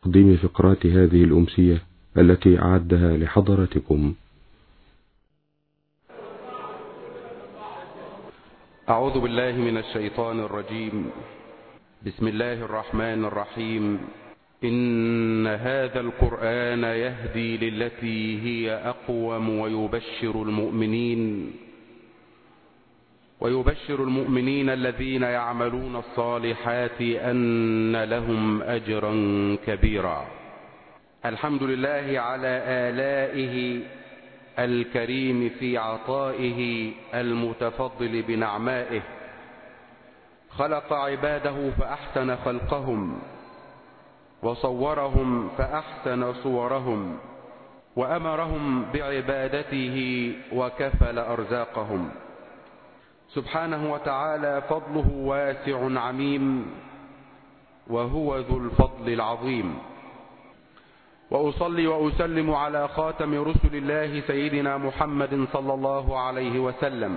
تقديم فقرات هذه الأمسية التي أعدها لحضراتكم. أعوذ بالله من الشيطان الرجيم. بسم الله الرحمن الرحيم. إن هذا القرآن يهدي للتي هي أقوم ويبشر المؤمنين الذين يعملون الصالحات أن لهم أجرا كبيرا. الحمد لله على آلائه الكريم في عطائه المتفضل بنعمائه. خلق عباده فأحسن خلقهم، وصورهم فأحسن صورهم، وأمرهم بعبادته وكفل أرزاقهم. سبحانه وتعالى فضله واسع عميم، وهو ذو الفضل العظيم. وأصلي وأسلم على خاتم رسل الله سيدنا محمد صلى الله عليه وسلم،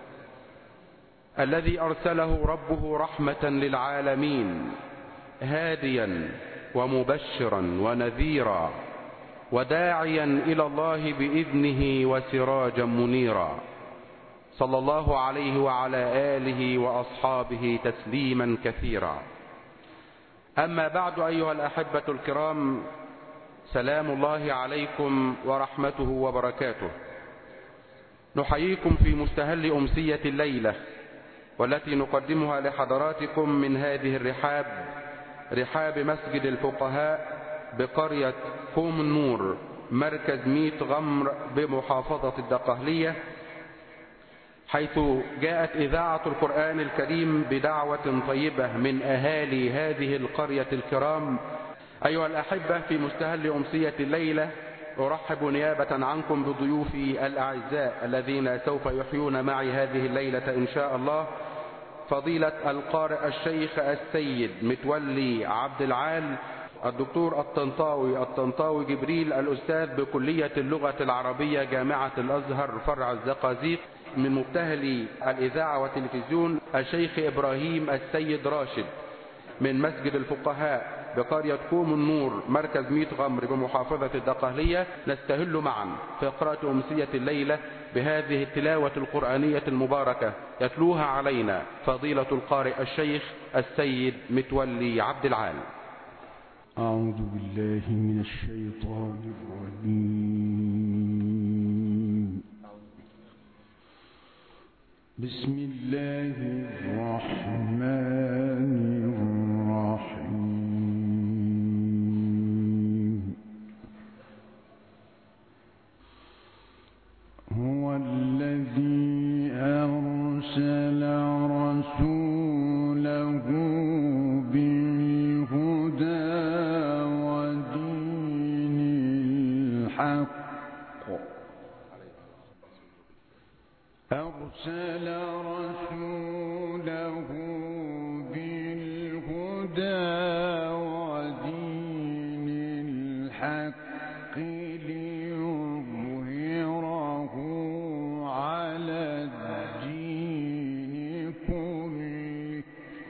الذي أرسله ربه رحمة للعالمين، هاديا ومبشرا ونذيرا، وداعيا إلى الله بإذنه وسراجا منيرا، صلى الله عليه وعلى آله وأصحابه تسليما كثيرا. أما بعد، أيها الأحبة الكرام، سلام الله عليكم ورحمته وبركاته. نحييكم في مستهل أمسية الليلة، والتي نقدمها لحضراتكم من هذه رحاب مسجد الفقهاء بقرية كوم النور، مركز ميت غمر بمحافظة الدقهلية، حيث جاءت إذاعة القرآن الكريم بدعوة طيبة من أهالي هذه القرية الكرام. أيها الأحبة، في مستهل أمسية الليلة أرحب نيابة عنكم بضيوفي الأعزاء الذين سوف يحيون معي هذه الليلة إن شاء الله. فضيلة القارئ الشيخ السيد متولي عبد العال، الدكتور الطنطاوي جبريل، الأستاذ بكلية اللغة العربية جامعة الأزهر فرع الزقازيق. من مبتهلي الإذاعة والتلفزيون الشيخ إبراهيم السيد راشد، من مسجد الفقهاء بقرية كوم النور، مركز ميت غمر بمحافظة الدقهلية. نستهل معا في قراءة أمسية الليلة بهذه التلاوة القرآنية المباركة، يتلوها علينا فضيلة القارئ الشيخ السيد متولي عبد العال. أعوذ بالله من الشيطان الرجيم. بسم الله الرحمن الرحيم. هو الذي أرسل رسوله بالهدى ودين الحق ليظهره على الدين كله.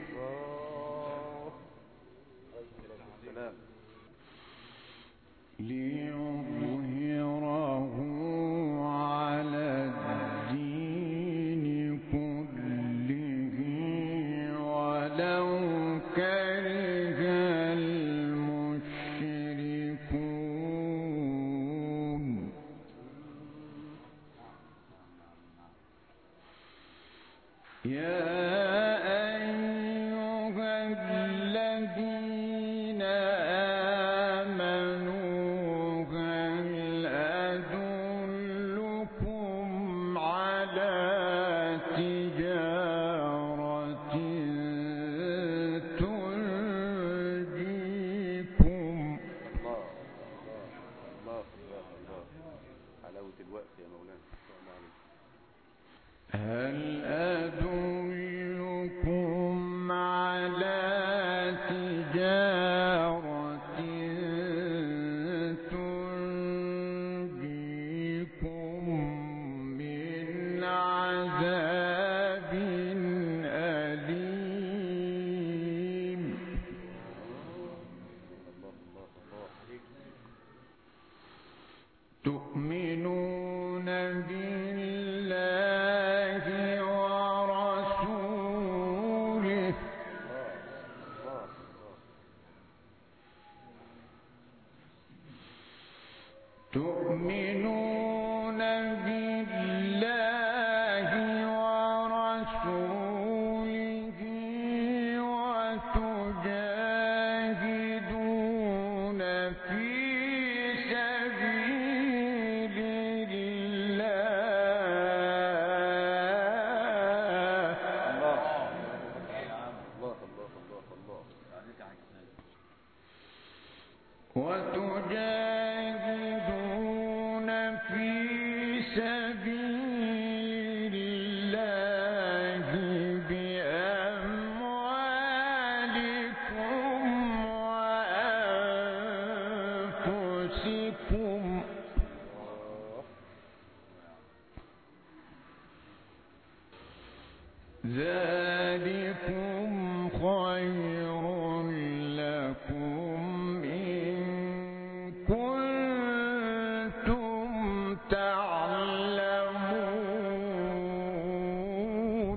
ولو كره المشركون. يا أيها الذين آمنوا هل أدلكم على تجارة تنجيكم. حلاوة الوقت يا مولانا. هل أدلكم على تجارة تنجيكم من عذاب أليم. تؤمنون بالله ورسوله تؤمنون بالله ورسوله وتجاهدون في سبيل الله وتجاهدون في سبيل الله بأموالكم وأنفسكم ذلكم خير لكم إن كنتم تعلمون.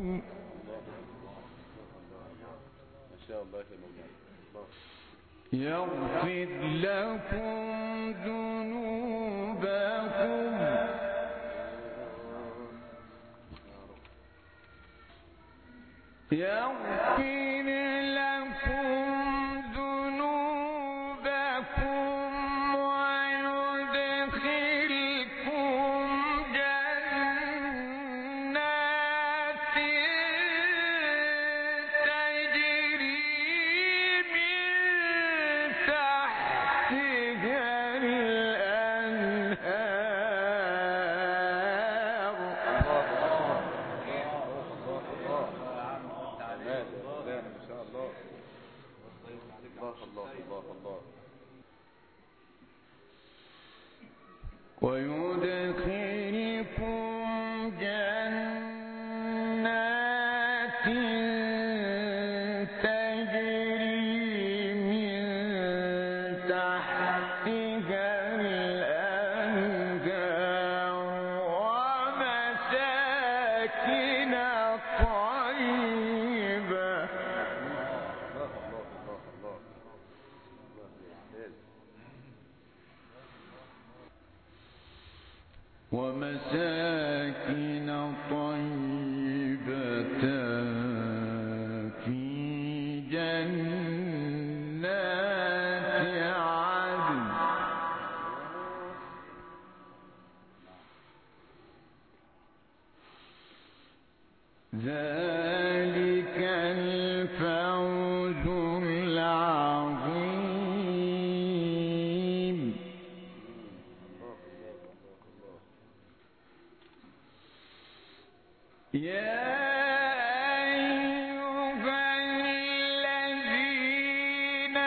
ما شاء الله يا مولانا. يغفر لكم ذنوبكم يغفر لكم ذنوبكم ويدخلكم جنات تجري من تحتها الأنهار ما شاء الله. الله الله الله. ويدخلكم جنات تجري من تحتها الأنهار ومساكن طيبة ومساكن طيبة في جنات عدن ذلك الفوز العظيم. يا أيها الذين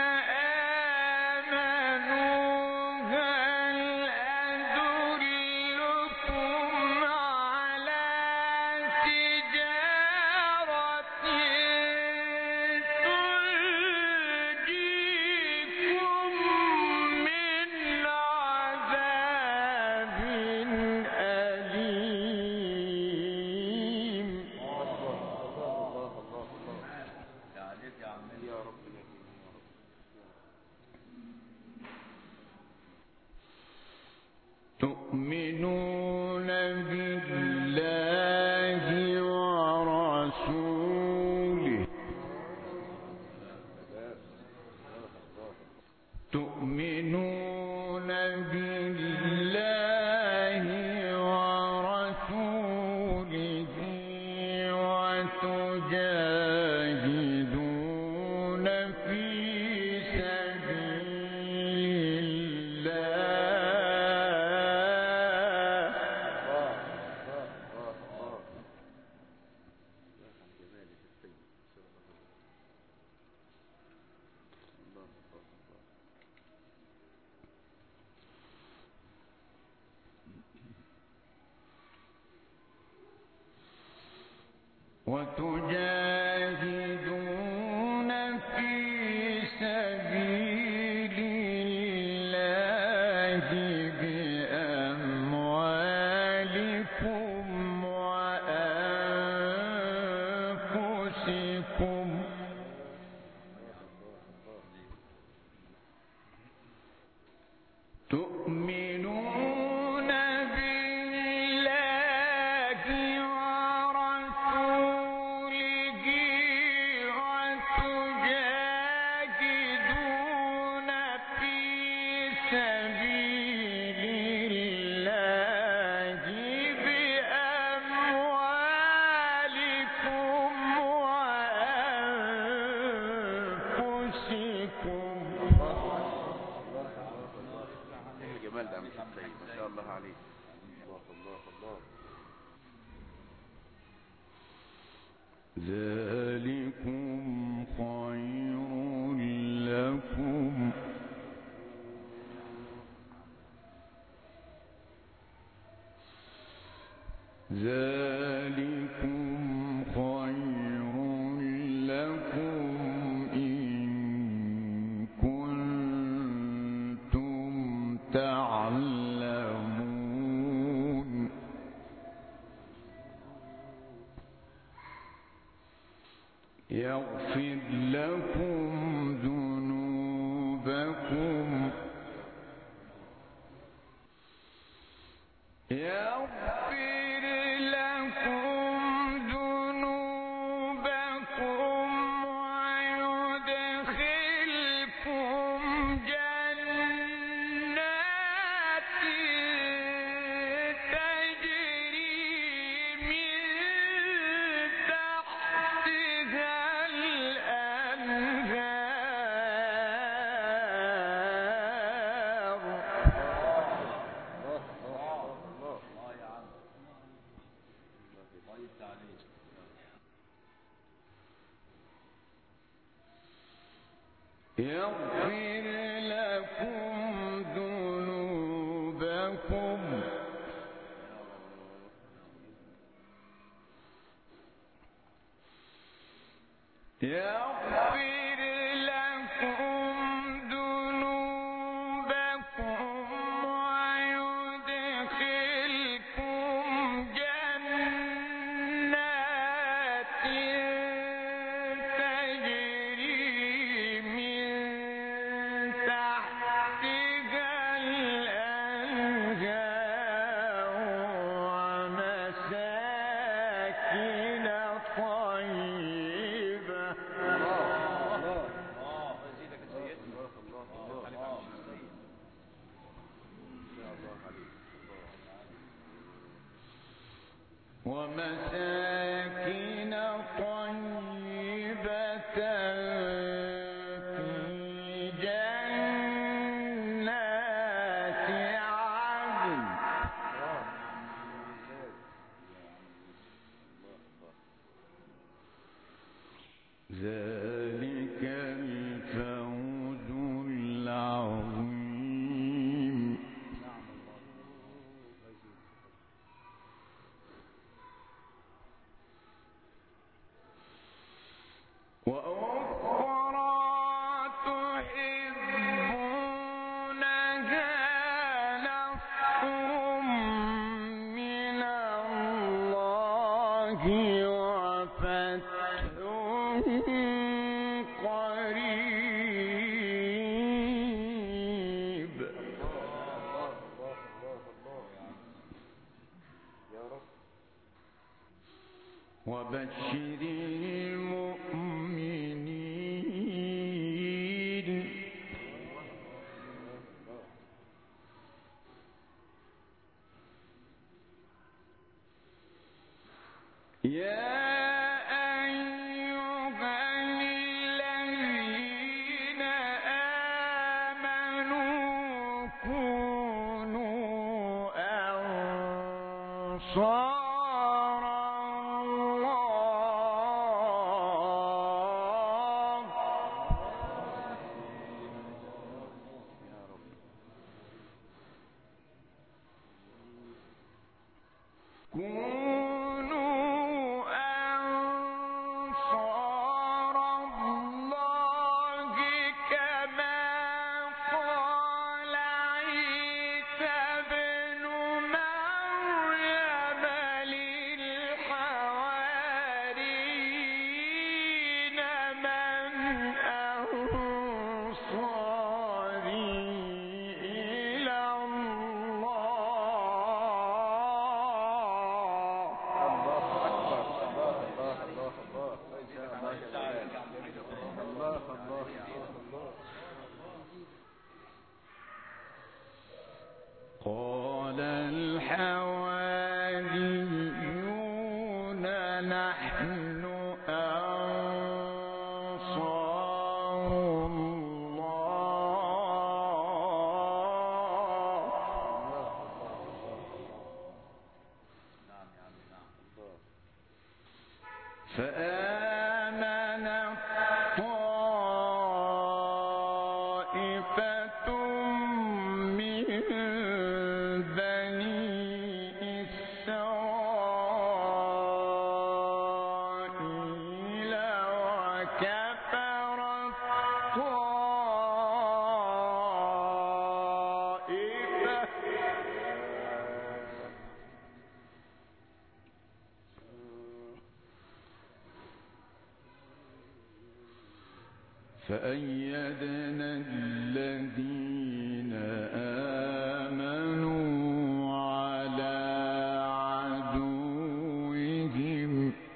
آمنوا هل أدلكم على تجارة تنجيكم من عذاب أليم. يا رب يا رب. تؤمنون بالله ورسوله تؤمنون بالله ورسوله وتجاهدون في سبيل وتجاهدون في سبيل الله بأموالكم تؤمنون بالله ورسوله وتجاهدون في سبيل الله بأموالكم وأنفسكم. جمال ده مش السيد ما شاء الله عليك. الله الله الله. ذلكم خير لكم إن كنتم تعلمون. يغفر لكم ذنوبكم ويدخلكم جنات تجري من تحتها الأنهار. يغفر لكم ذنوبكم ويدخلكم جنات تجري من تحتها الأنهار ومساكن طيبة. ومساكن طيبة في جنات عدن. ذلك الفوز العظيم. وأخرى تحبونها نصر من الله وفتح قريب. وبشر المؤمنين. يا أيها الذين آمنوا كونوا أنصار الله. كونوا أنصار الله كما قال عيسى ابن مريم للحواريين من أنصاري إلى فآمنت طائفة من بني إسرائيل وكفرت طائفة فأيدنا الذين آمنوا على عدوهم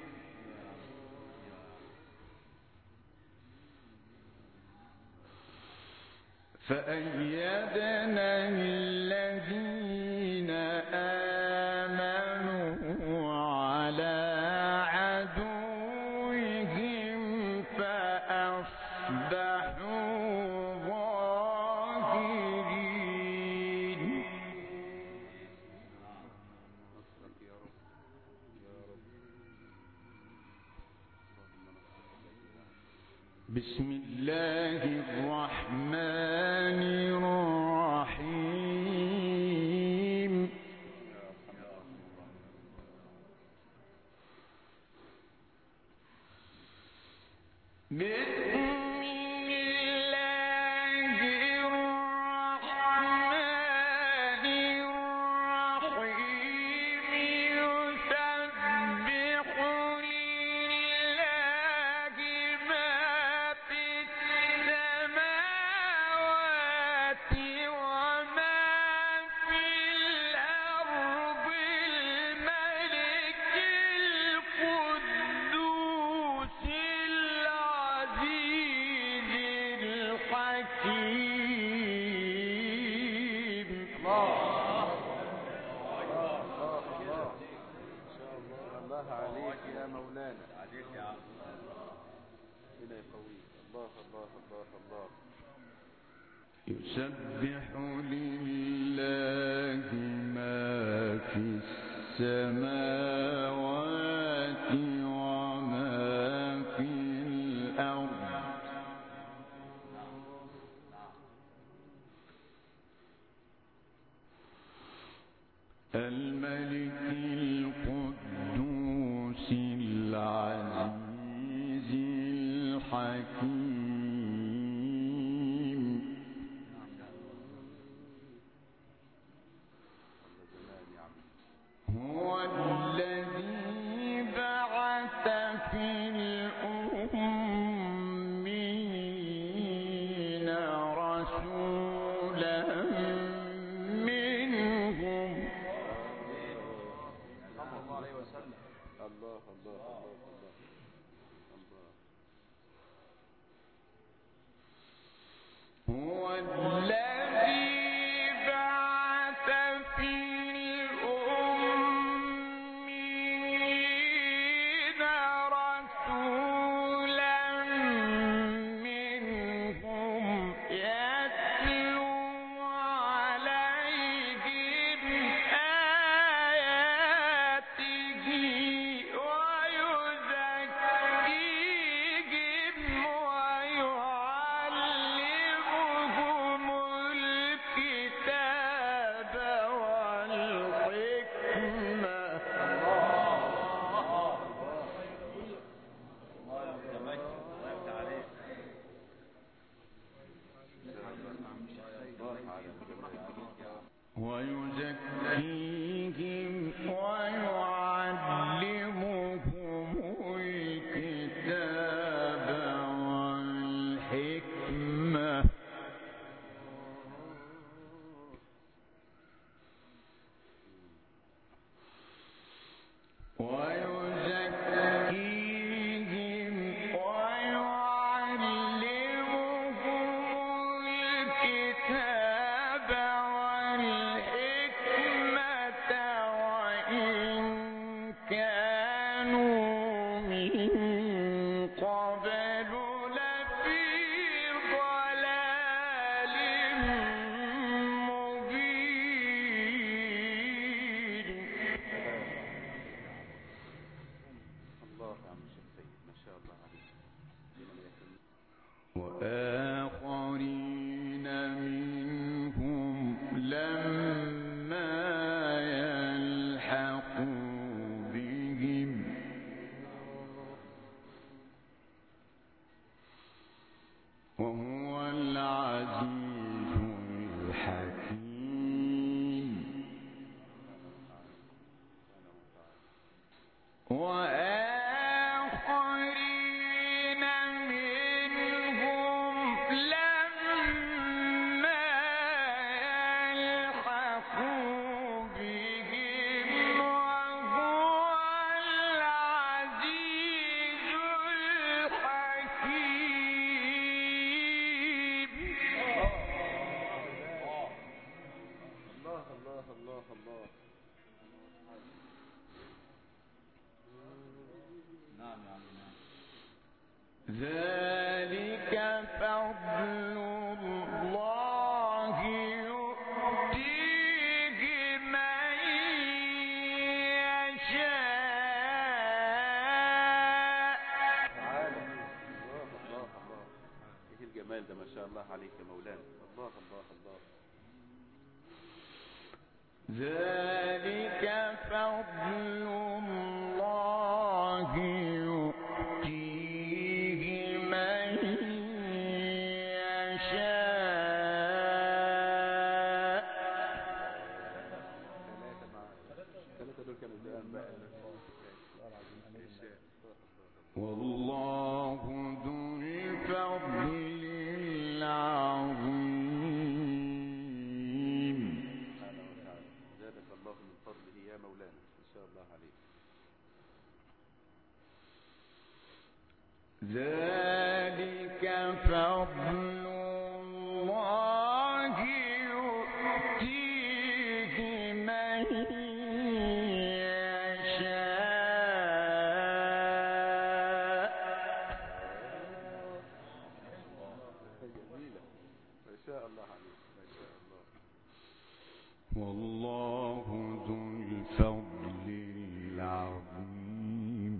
فأصبحوا ظاهرين. بسم الله الرحمن الرحيم. الله عليك يا مولانا، عليك يا عم. إلى يقويك. الله الله الله الله. يسبح لله ما في السماوات وما في الأرض. الملك القدوس العزيز الحكيم. هو الذي بعث في الأمين رسولا منهم. الله الله الله الله. هو الذي بعث في الأمين رسولا منهم يتلو عليهم آياته ويزكيهم ويعلمهم الكتاب والحكمة. ويزكيهم ويعلمهم الكتاب والحكمة. ويزكيهم ويعلمهم الكتاب والحكمة وإن الله الله. نعم يا عم. ذلك فضل الله يؤتيه من يشاء. الله الله الله. ايه الجمال ده، ما شاء الله عليك يا مولانا. الله الله الله. ذلك فضل الله يؤتيه من يشاء. ثلاثة دول كانوا زمان بقى. والله ذو الفضل العظيم. زادك الله من فضله يا مولانا، ما شاء الله عليك. ذلك فضل الله يؤتيه من يشاء. جميلة، ما شاء الله عليك، ما شاء الله. والله ذو الفضل العظيم.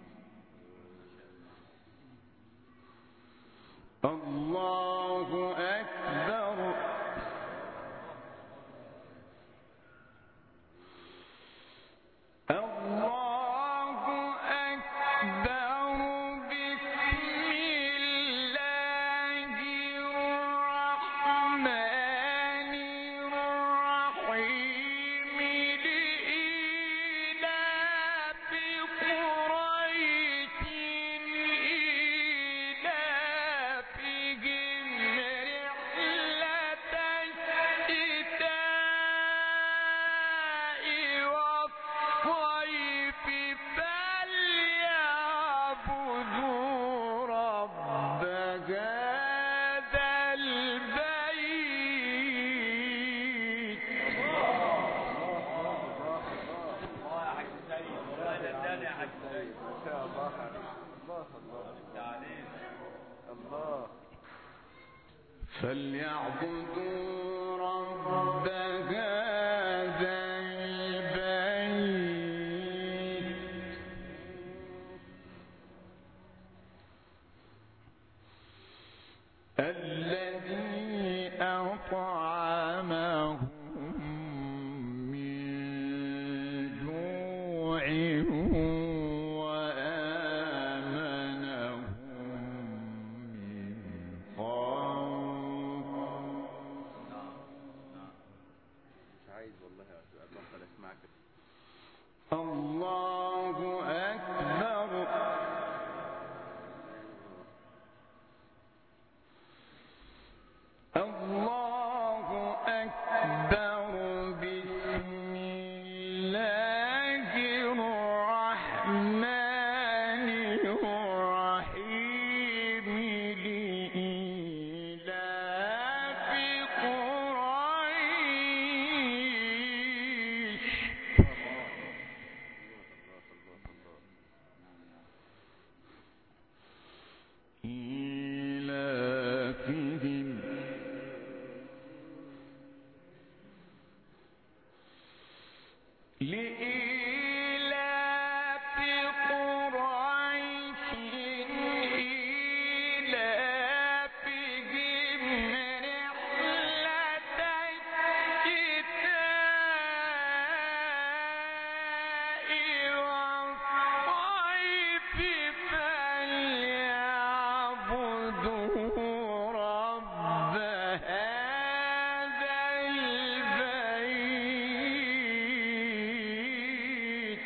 الله أكبر. الله أكبر. بسم الله الرحمن الرحيم. لإيلاف قريش إيلافهم رحلة الشتاء والصيف فليعبدوا رب هذا البيت. ما شاء الله عليك. الله الله الله. فليعبدوا رب هذا البيت الذي أطعمهم من جوع وآمنهم من خوف. مش عايز والله أبطل أسمعك. الله أكبر. الله أكبر. بسم الله الرحمن الرحيم. لإيلاف قريش إيلافهم لإيلاف قريش إيلافهم رحلة الشتاء والصيف فليعبدوا رب هذا البيت.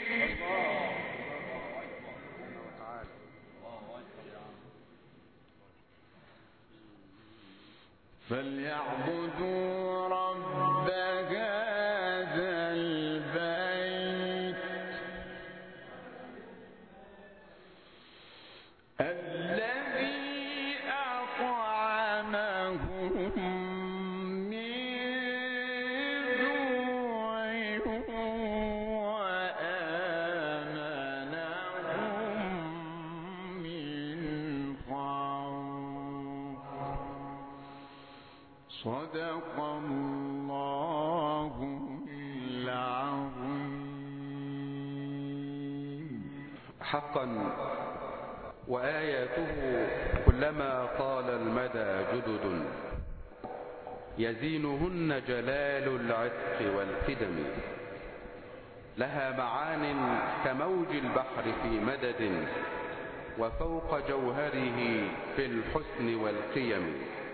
فليعبدوا رب هذا البيت الذي أطعمهم من جوع صدق الله العظيم. حقا وآياته كلما طال المدى جدد، يزينهن جلال العتق والقدم، لها معان كموج البحر في مدد، وفوق جوهره في الحسن والقيم.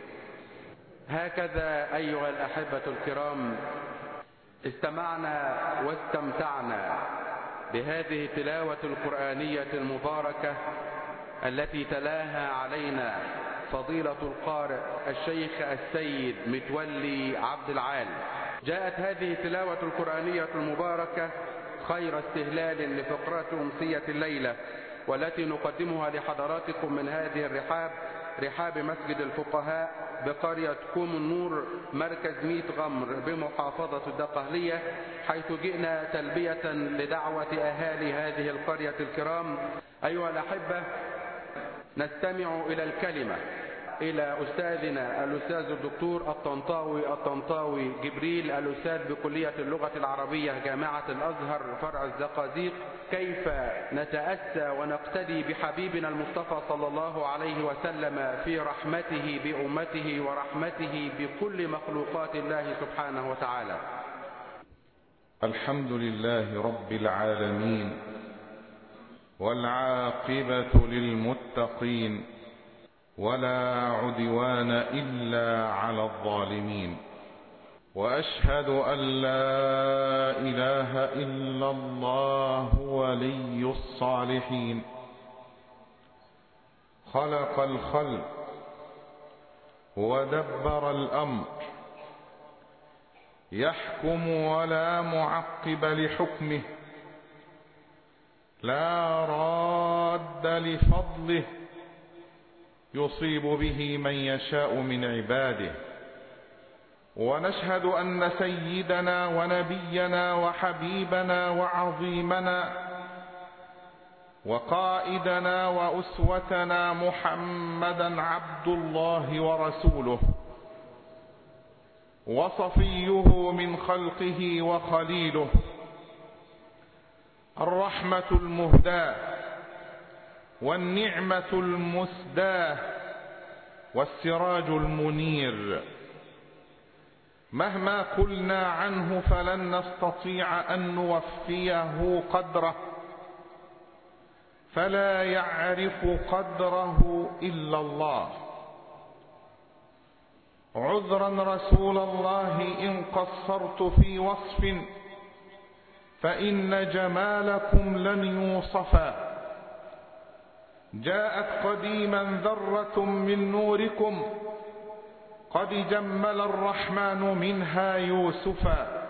هكذا أيها الأحبة الكرام استمعنا واستمتعنا بهذه التلاوة القرآنية المباركة التي تلاها علينا فضيلة القارئ الشيخ السيد متولي عبد العال. جاءت هذه التلاوة القرآنية المباركة خير استهلال لفقرات أمسية الليلة، والتي نقدمها لحضراتكم من هذه الرحاب، رحاب مسجد الفقهاء بقرية كوم النور، مركز ميت غمر بمحافظة الدقهلية، حيث جئنا تلبية لدعوة أهالي هذه القرية الكرام. أيها الأحبة، نستمع إلى الكلمة إلى أستاذنا الأستاذ الدكتور الطنطاوي جبريل، الأستاذ بكلية اللغة العربية جامعة الأزهر فرع الزقازيق، كيف نتأسى ونقتدي بحبيبنا المصطفى صلى الله عليه وسلم في رحمته بأمته ورحمته بكل مخلوقات الله سبحانه وتعالى. الحمد لله رب العالمين، والعاقبة للمتقين، ولا عدوان إلا على الظالمين، وأشهد أن لا إله إلا الله ولي الصالحين، خلق الخلق ودبر الأمر، يحكم ولا معقب لحكمه، لا راد لفضله، يصيب به من يشاء من عباده. ونشهد أن سيدنا ونبينا وحبيبنا وعظيمنا وقائدنا وأسوتنا محمدا عبد الله ورسوله، وصفيه من خلقه وخليله، الرحمة المهداة والنعمة المسداة والسراج المنير. مهما قلنا عنه فلن نستطيع أن نوفيه قدره، فلا يعرف قدره إلا الله. عذرا رسول الله إن قصرت في وصف، فإن جمالكم لن يوصفا. جاءت قديما ذرة من نوركم، قد جمل الرحمن منها يوسفا.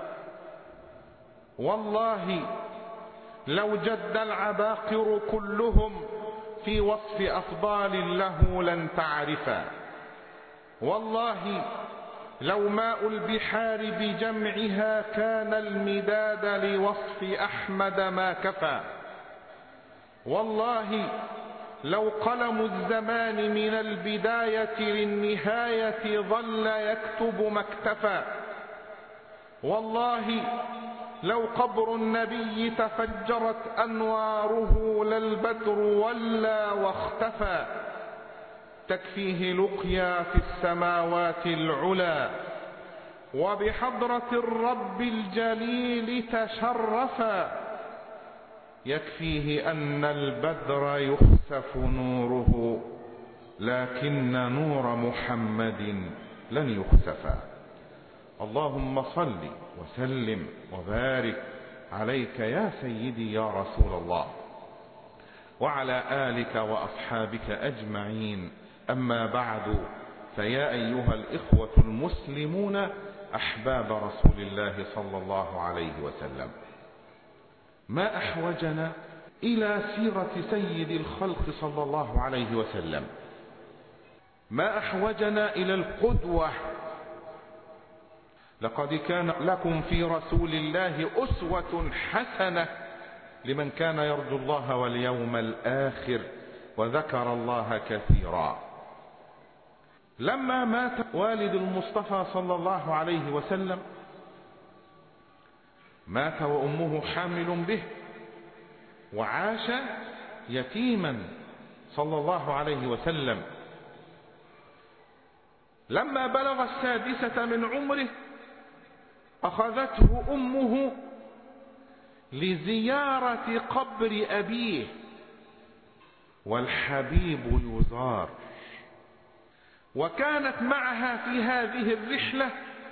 والله لو جد العباقر كلهم في وصف أفضال له لن تعرفا. والله لو ماء البحار بجمعها كان المداد لوصف أحمد ما كفى. والله لو قلم الزمان من البداية للنهاية ظل يكتب ما اكتفى. والله لو قبر النبي تفجرت أنواره للبدر ولى واختفى. تكفيه لقيا في السماوات العلا، وبحضرة الرب الجليل تشرفا. يكفيه أن البدر يخسف نوره، لكن نور محمد لن يخسفا. اللهم صل وسلم وبارك عليك يا سيدي يا رسول الله، وعلى آلك وأصحابك أجمعين. أما بعد، فيا أيها الإخوة المسلمون أحباب رسول الله صلى الله عليه وسلم، ما أحوجنا إلى سيرة سيد الخلق صلى الله عليه وسلم، ما أحوجنا إلى القدوة. لقد كان لكم في رسول الله أسوة حسنة لمن كان يرجو الله واليوم الآخر وذكر الله كثيرا. لما مات والد المصطفى صلى الله عليه وسلم مات وأمه حامل به، وعاش يتيما صلى الله عليه وسلم. لما بلغ 6 من عمره أخذته أمه لزيارة قبر أبيه، والحبيب يزار. وكانت معها في هذه الرحلة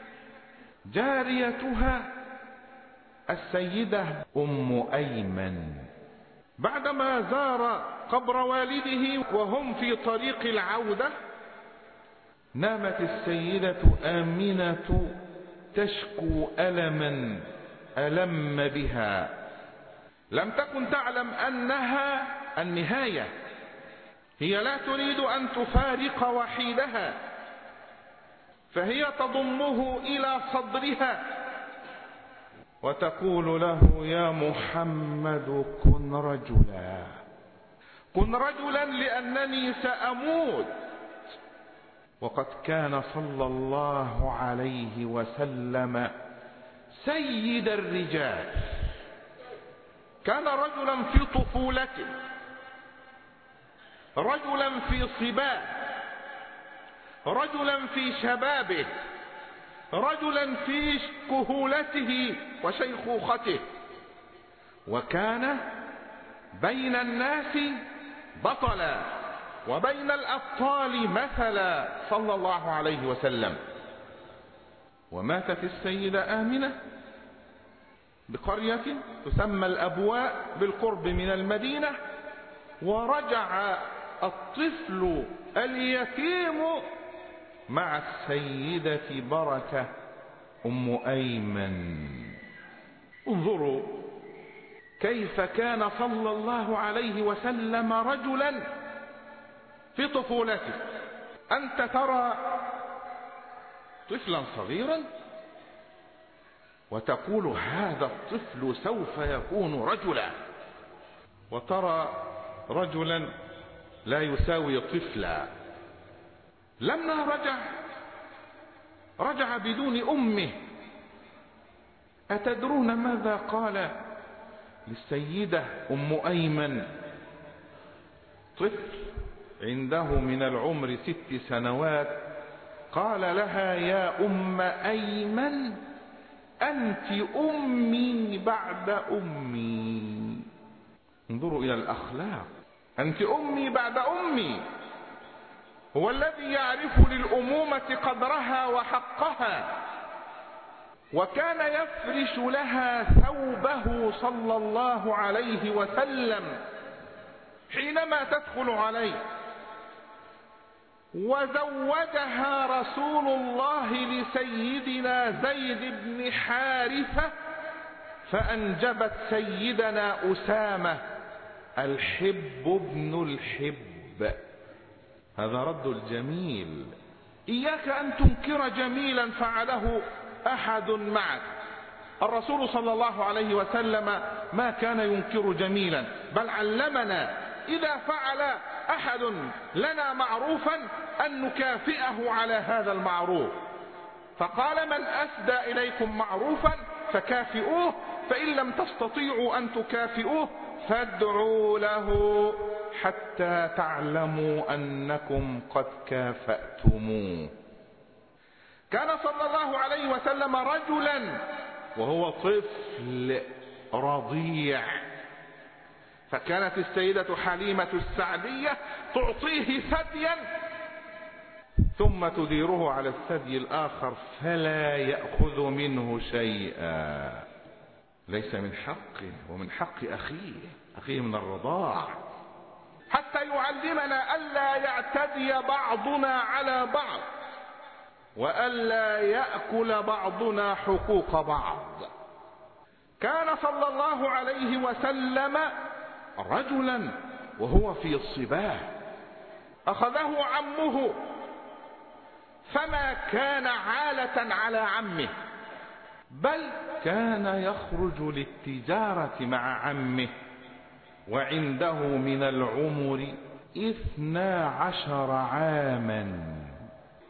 جاريتها السيدة أم أيمن. بعدما زار قبر والده وهم في طريق العودة، نامت السيدة آمنة تشكو ألما ألم بها. لم تكن تعلم أنها النهاية، هي لا تريد أن تفارق وحيدها، فهي تضمه إلى صدرها وتقول له: يا محمد كن رجلا، كن رجلا لأنني سأموت. وقد كان صلى الله عليه وسلم سيد الرجال، كان رجلا في طفولته، رجلا في صباه، رجلا في شبابه، رجلا في كهولته وشيخوخته، وكان بين الناس بطلا وبين الأبطال مثلا صلى الله عليه وسلم. وماتت السيدة آمنة بقرية تسمى الأبواء بالقرب من المدينة، ورجع الطفل اليتيم مع السيدة بركة أم أيمن. انظروا كيف كان صلى الله عليه وسلم رجلا في طفولته. أنت ترى طفلا صغيرا وتقول هذا الطفل سوف يكون رجلا، وترى رجلا لا يساوي طفلا. لما رجع بدون أمه. أتدرون ماذا قال للسيدة أم أيمن؟ طفل عنده من العمر 6 سنوات قال لها: يا أم أيمن أنت أمي بعد أمي. انظروا إلى الأخلاق، أنت أمي بعد أمي. هو الذي يعرف للأمومة قدرها وحقها، وكان يفرش لها ثوبه صلى الله عليه وسلم حينما تدخل عليه. وزوجها رسول الله لسيدنا زيد بن حارثة، فأنجبت سيدنا أسامة الحب ابن الحب. هذا رد الجميل. إياك أن تنكر جميلا فعله أحد معك. الرسول صلى الله عليه وسلم ما كان ينكر جميلا، بل علمنا إذا فعل أحد لنا معروفا أن نكافئه على هذا المعروف. فقال: من أسدى إليكم معروفا فكافئوه، فإن لم تستطيعوا أن تكافئوه فادعوا له حتى تعلموا أنكم قد كافأتموه. كان صلى الله عليه وسلم رجلا وهو طفل رضيع، فكانت السيدة حليمة السعدية تعطيه ثديا ثم تديره على الثدي الآخر فلا يأخذ منه شيئا. ليس من حقه ومن حق أخيه من الرضاع، حتى يعلمنا ألا يعتدي بعضنا على بعض، وألا يأكل بعضنا حقوق بعض. كان صلى الله عليه وسلم رجلا وهو في الصباه، أخذه عمه فما كان عالة على عمه، بل كان يخرج للتجارة مع عمه وعنده من العمر 12 عاما.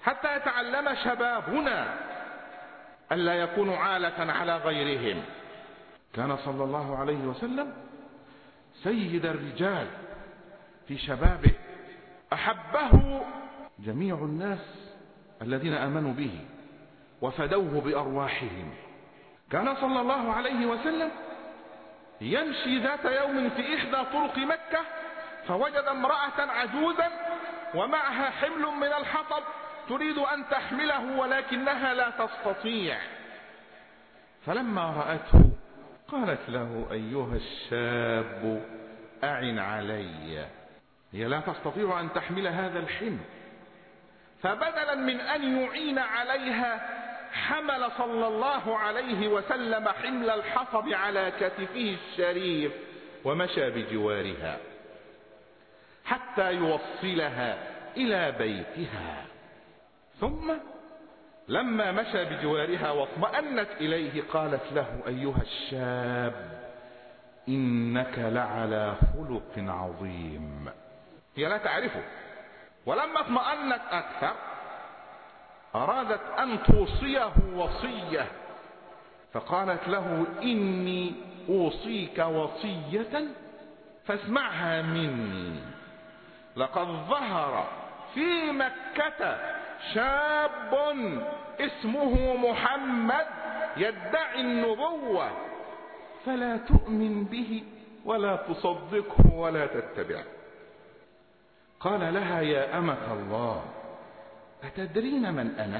حتى يتعلم شبابنا ألا يكونوا عالة على غيرهم. كان صلى الله عليه وسلم سيد الرجال في شبابه، أحبه جميع الناس الذين آمنوا به وفدوه بأرواحهم. كان صلى الله عليه وسلم يمشي ذات يوم في إحدى طرق مكة، فوجد امرأة عجوزا ومعها حمل من الحطب تريد أن تحمله ولكنها لا تستطيع. فلما رأته قالت له: أيها الشاب أعن علي. هي لا تستطيع أن تحمل هذا الحمل، فبدلا من أن يعين عليها حمل صلى الله عليه وسلم حمل الحطب على كتفه الشريف ومشى بجوارها حتى يوصلها إلى بيتها. ثم لما مشى بجوارها واطمأنت إليه قالت له: أيها الشاب إنك لعلى خلق عظيم. هي لا تعرفه، ولما اطمأنت أكثر أرادت أن توصيه وصية، فقالت له: إني أوصيك وصية فاسمعها مني. لقد ظهر في مكة شاب اسمه محمد يدعي النبوة، فلا تؤمن به ولا تصدقه ولا تتبعه. قال لها: يا أمة الله أتدرين من أنا؟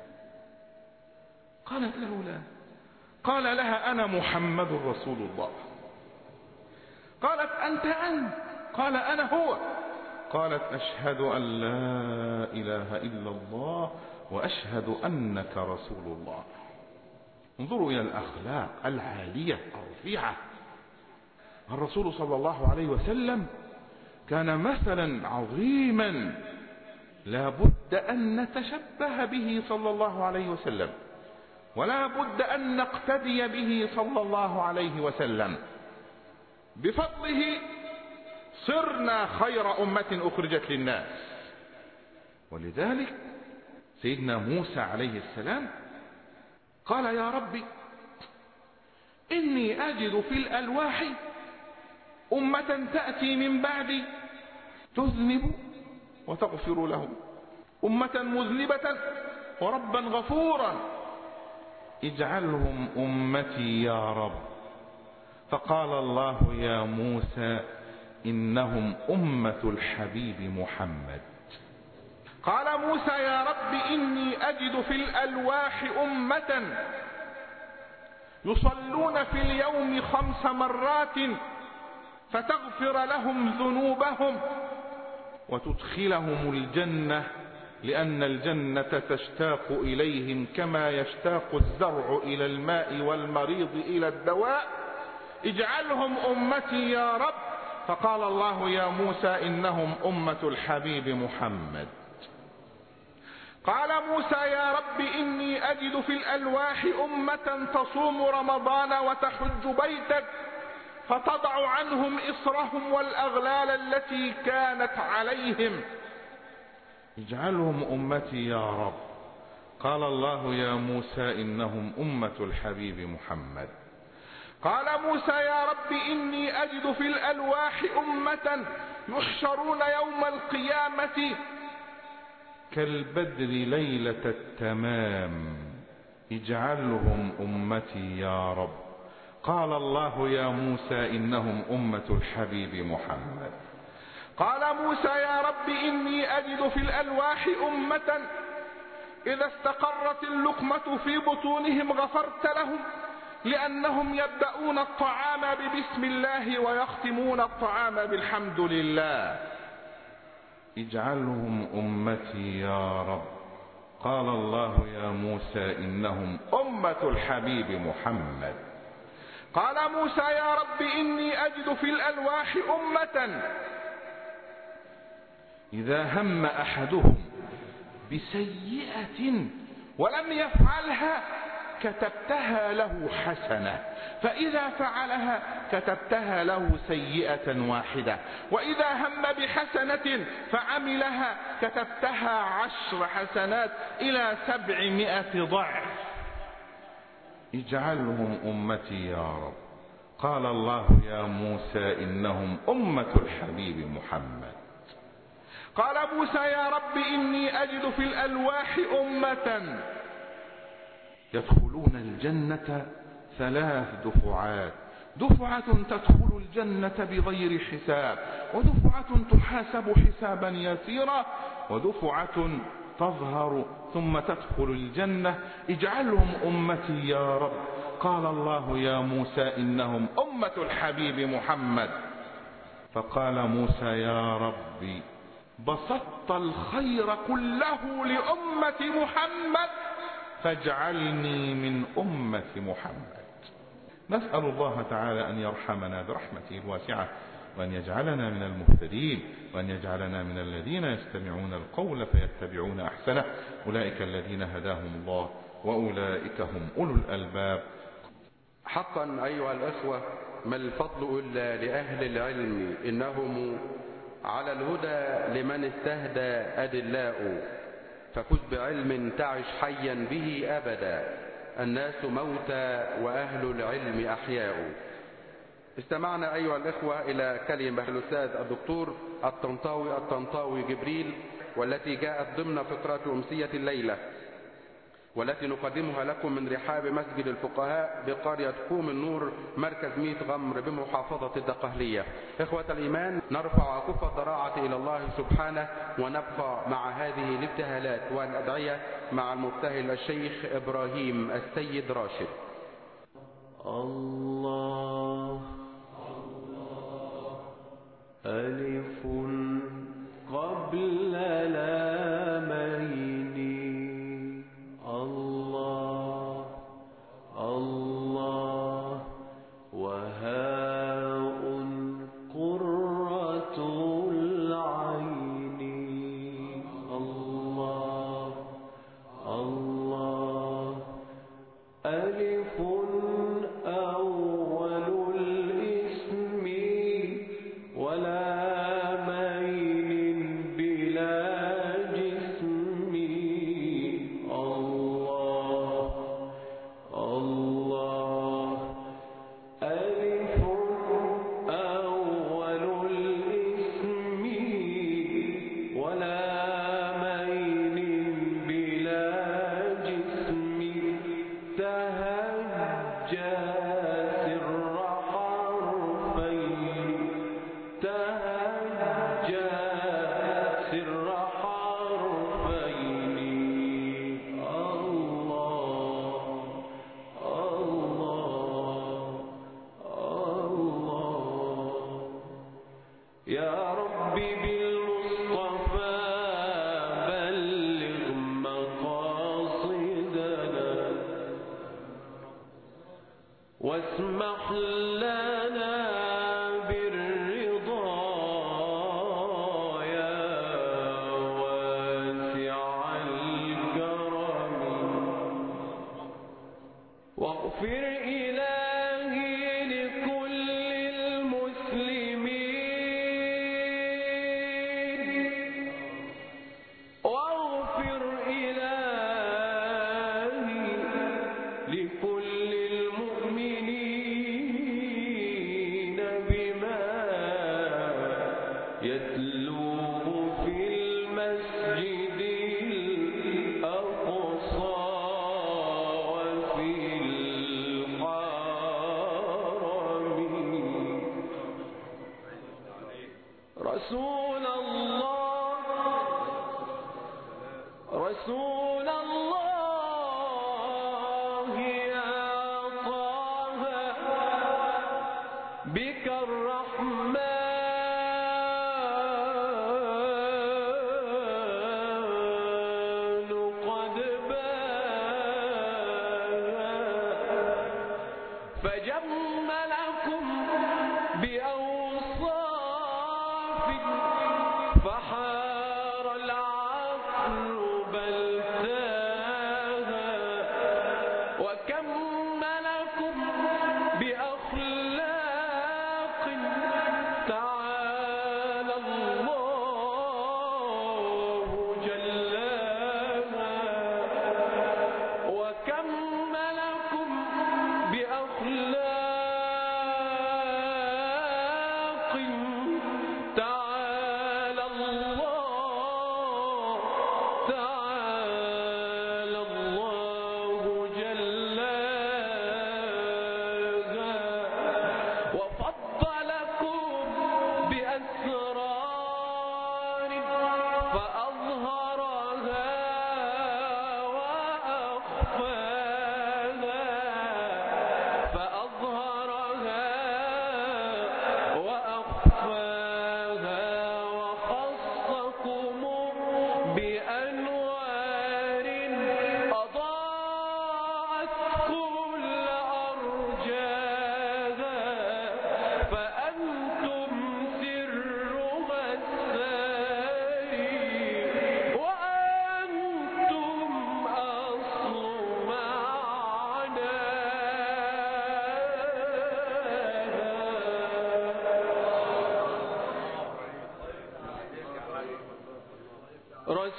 قالت له: لا. قال لها: أنا محمد رسول الله. قالت: أنت؟ قال: أنا هو. قالت: أشهد أن لا إله إلا الله وأشهد أنك رسول الله. انظروا إلى الأخلاق العالية الرفيعة. الرسول صلى الله عليه وسلم كان مثلا عظيما لا بد أن نتشبه به صلى الله عليه وسلم، ولا بد أن نقتدي به صلى الله عليه وسلم. بفضله صرنا خير أمة أخرجت للناس. ولذلك سيدنا موسى عليه السلام قال: يا ربي إني أجد في الألواح أمة تأتي من بعدي تذنب وتغفر لهم، أمة مذنبة وربا غفورا، اجعلهم أمتي يا رب. فقال الله: يا موسى إنهم أمة الحبيب محمد. قال موسى: يا رب إني أجد في الألواح أمة يصلون في اليوم 5 مرات فتغفر لهم ذنوبهم وتدخلهم الجنة، لأن الجنة تشتاق إليهم كما يشتاق الزرع إلى الماء والمريض إلى الدواء، اجعلهم أمتي يا رب. فقال الله: يا موسى إنهم أمة الحبيب محمد. قال موسى: يا رب إني أجد في الألواح أمة تصوم رمضان وتحج بيتك فتضع عنهم إصرهم والأغلال التي كانت عليهم، اجعلهم أمتي يا رب. قال الله: يا موسى إنهم أمة الحبيب محمد. قال موسى: يا رب إني أجد في الألواح أمة يحشرون يوم القيامة كالبدر ليلة التمام، اجعلهم أمتي يا رب. قال الله: يا موسى إنهم أمة الحبيب محمد. قال موسى: يا رب إني أجد في الألواح أمة إذا استقرت اللقمة في بطونهم غفرت لهم، لأنهم يبدأون الطعام ببسم الله ويختمون الطعام بالحمد لله، اجعلهم أمتي يا رب. قال الله: يا موسى إنهم أمة الحبيب محمد. قال موسى: يا رب إني أجد في الألواح أمة إذا هم أحدهم بسيئة ولم يفعلها كتبتها له حسنة، فإذا فعلها كتبتها له سيئة واحدة، وإذا هم بحسنة فعملها كتبتها 10 حسنات إلى 700 ضعف. اجعلهم أمتي يا رب. قال الله يا موسى إنهم أمة الحبيب محمد. قال موسى يا رب إني أجد في الألواح أمة يدخلون الجنة 3 دفعات، دفعة تدخل الجنة بغير حساب، ودفعة تحاسب حسابا يسيرا، ودفعة تظهر ثم تدخل الجنة. اجعلهم أمتي يا رب. قال الله يا موسى إنهم أمة الحبيب محمد. فقال موسى يا ربي بسطت الخير كله لأمة محمد فاجعلني من أمة محمد. نسأل الله تعالى أن يرحمنا برحمته الواسعة، وأن يجعلنا من المهتدين، وأن يجعلنا من الذين يستمعون القول فيتبعون أحسنه. أولئك الذين هداهم الله وأولئك هم أولو الألباب. حقا أيها الأخوة، ما الفضل إلا لأهل العلم، إنهم على الهدى لمن استهدى أدلاء، فكن بعلم تعش حيا به أبدا، الناس موتى وأهل العلم أحياء. استمعنا أيها الأخوة إلى كلمة الأستاذ الدكتور الطنطاوي جبريل، والتي جاءت ضمن فقرة أمسية الليلة، والتي نقدمها لكم من رحاب مسجد الفقهاء بقرية كوم النور، مركز ميت غمر بمحافظة الدقهلية. إخوة الإيمان، نرفع كف الضراعة إلى الله سبحانه، ونبقى مع هذه الابتهالات والأدعية مع المبتهل الشيخ إبراهيم السيد راشد. الله ألف قبل لامين، الله الله وهاء قرة العين، الله الله ألف أول الاسم ولا مين بلا جسم، الله الله ألف أول الاسم ولا مين بلا جسم، تهجى سر حرفين، تهجى سر حرفين، الله الله الله. يا ربي بالمصطفى بلغ مقاصدنا، واسمح لنا بالرضا يا واسع الكرم، واغفر إلهي لكل المسلمين، واغفر إلهي لكل المؤمنين بما يتلوه في المسجد الأقصى وفي الحرم. رسول الله رسول الله يا طه بك الرحمن قد بان، فجملكم بأوصافك فحار العقل بل تاها، وكان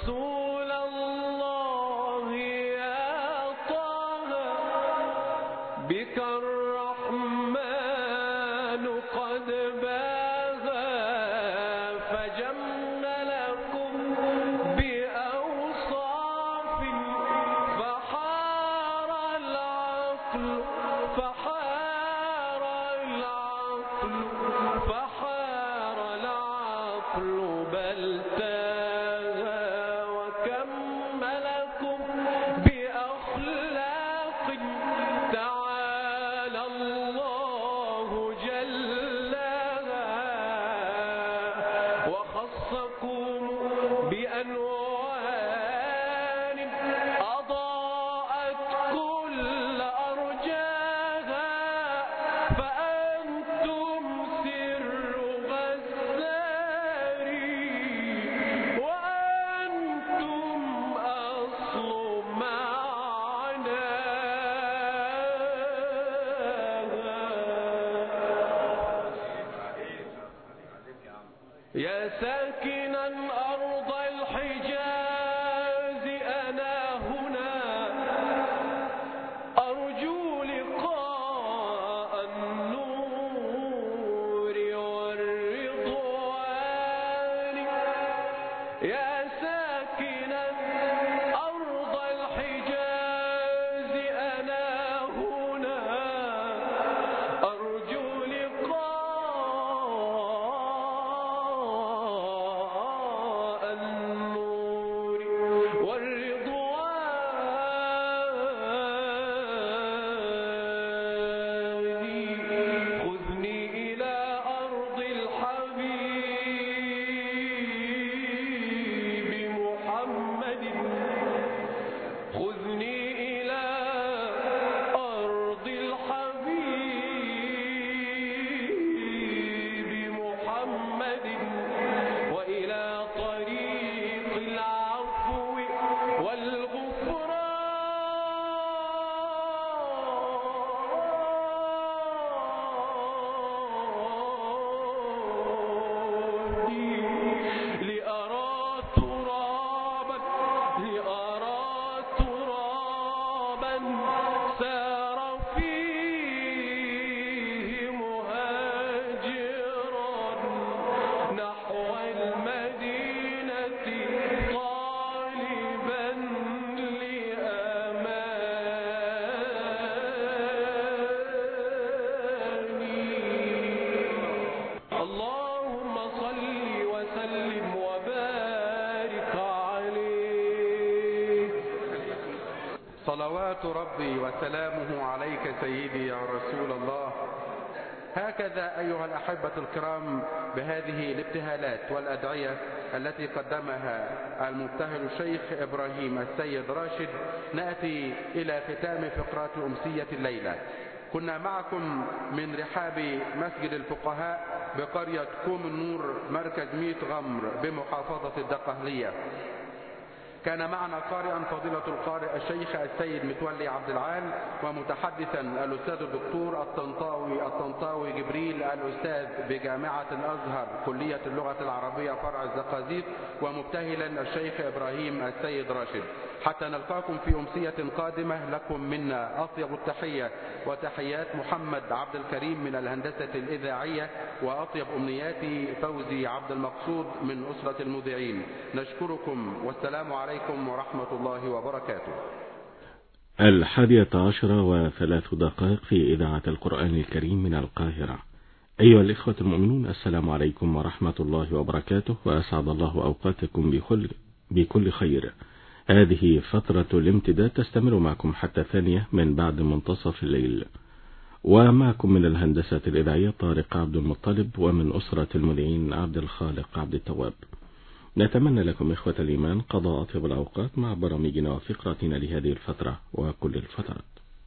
رسول الله يا طه بك الرحمن قد باغى فجمل لكم بأوصاف فحار العقل بل تاهى وكملكم بأخلاق تعالى الله جلها وخصكم بأنوار أضاءت كل أرجاها فأنتم سر غزاري وأنتم أصل معناها يا ساكنا أرض الحجاز أنا هنا أرجو لقاء النور والرضوان يا ساكنا أرض الحجاز أنا هنا أرجو لقاء النور والرضوان خذني إلى أرض الحبيب محمد خذني إلى أرض الحبيب محمد وإلى طريق العفو والغفران لأرى ترابا سار فيه مهاجرا نحو المدينة طالبا لأماني اللهم صل وسلم وبارك عليه صلوات ربي وسلامه عليك سيدي يا رسول الله. هكذا أيها الأحبة الكرام بهذه الابتهالات والأدعية التي قدمها المبتهل الشيخ إبراهيم السيد راشد نأتي إلى ختام فقرات أمسية الليلة. كنا معكم من رحاب مسجد الفقهاء بقرية كوم النور مركز ميت غمر بمحافظة الدقهلية. كان معنا قارئا فضيلة القارئ الشيخ السيد متولي عبد العال، ومتحدثا الأستاذ الدكتور الطنطاوي جبريل الأستاذ بجامعة الأزهر كلية اللغة العربية فرع الزقازيق، ومبتهلا الشيخ إبراهيم السيد راشد. حتى نلقاكم في أمسية قادمة لكم منا أطيب التحية وتحيات محمد عبد الكريم من الهندسة الإذاعية، وأطيب أمنياتي فوزي عبد المقصود من أسرة المذيعين. نشكركم والسلام عليكم ورحمة الله وبركاته. 11:03 في إذاعة القرآن الكريم من القاهرة. أيها الإخوة المؤمنون، السلام عليكم ورحمة الله وبركاته، وأسعد الله أوقاتكم بكل خير. هذه فترة الامتداد تستمر معكم حتى 2 من بعد منتصف الليل، ومعكم من الهندسة الإذاعية طارق عبد المطلب، ومن أسرة المذيعين عبد الخالق عبد التواب. نتمنى لكم إخوة الإيمان قضاء أطيب الأوقات مع برامجنا وفقراتنا لهذه الفترة وكل الفترات.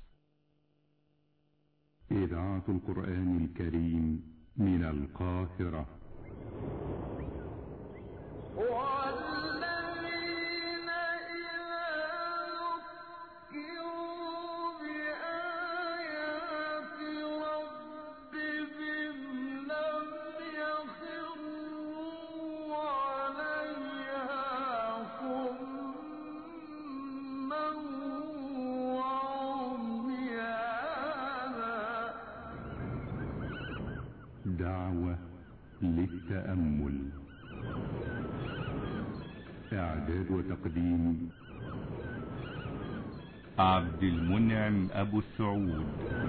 إذاعة القرآن الكريم من القاهرة. والذين إذا ذكروا بآيات ربهم لم يخروا عليها دعوة للتأمل. إعداد وتقديم عبد المنعم أبو السعود.